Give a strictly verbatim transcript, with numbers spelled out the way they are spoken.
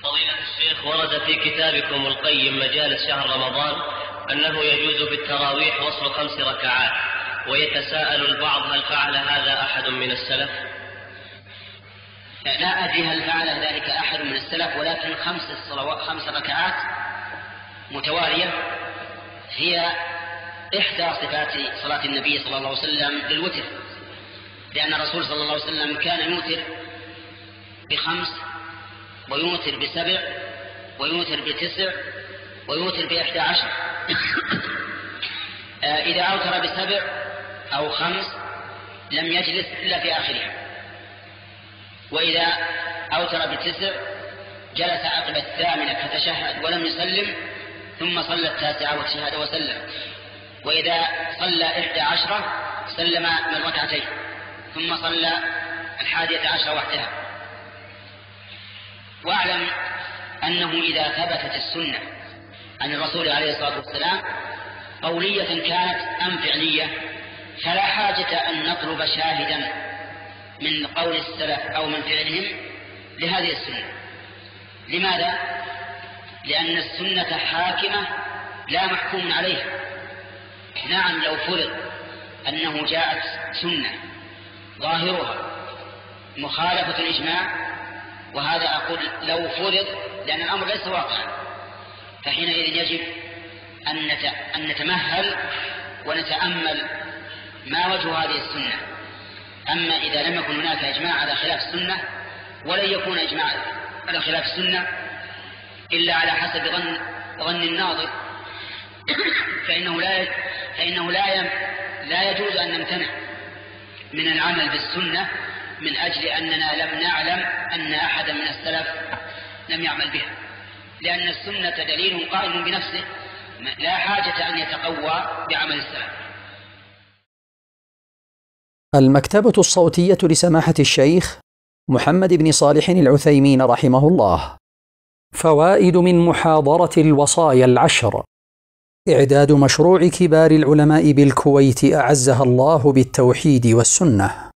فضيلة الشيخ، ورد في كتابكم القيم مجالس شهر رمضان أنه يجوز في التراويح وصل خمس ركعات، ويتساءل البعض هل فعل هذا أحد من السلف؟ لا أدري هل فعل ذلك أحد من السلف، ولكن خمس الصلوات خمس ركعات متوالية هي إحدى صفات صلاة النبي صلى الله عليه وسلم للوتر، لأن الرسول صلى الله عليه وسلم كان يوتر بخمس ويوتر بسبع ويوتر بتسع ويوتر بإحدى عشر. إذا أوتر بسبع أو خمس لم يجلس إلا في آخرها، وإذا أوتر بتسع جلس عقب الثامنة فتشهد ولم يسلم، ثم صلى التاسعة وتشهد وسلم، وإذا صلى إحدى عشرة سلم من ركعتين، ثم صلى الحادية عشرة وحدها. وأعلم أنه إذا ثبتت السنة عن الرسول عليه الصلاة والسلام قولية كانت أم فعلية، فلا حاجة أن نطلب شاهدا من قول السلف أو من فعلهم لهذه السنة. لماذا؟ لأن السنة حاكمة لا محكوم عليها. نعم، لو فرض أنه جاءت سنة ظاهرها مخالفة الإجماع، وهذا أقول لو فرض لأن الأمر ليس واقعا، فحينئذ يجب أن نتمهل ونتأمل ما وجه هذه السنة. أما إذا لم يكن هناك إجماع على خلاف السنة، ولن يكون إجماع على خلاف السنة إلا على حسب ظن ظن الناظر، فإنه لا فإنه لا لا يجوز أن نمتنع من العمل بالسنة من أجل أننا لم نعلم أن أحدا من السلف لم يعمل بها، لأن السنة دليل قائم بنفسه لا حاجة أن يتقوى بعمل السلف. المكتبة الصوتية لسماحة الشيخ محمد بن صالح العثيمين رحمه الله. فوائد من محاضرة الوصايا العشر. إعداد مشروع كبار العلماء بالكويت أعزها الله بالتوحيد والسنة.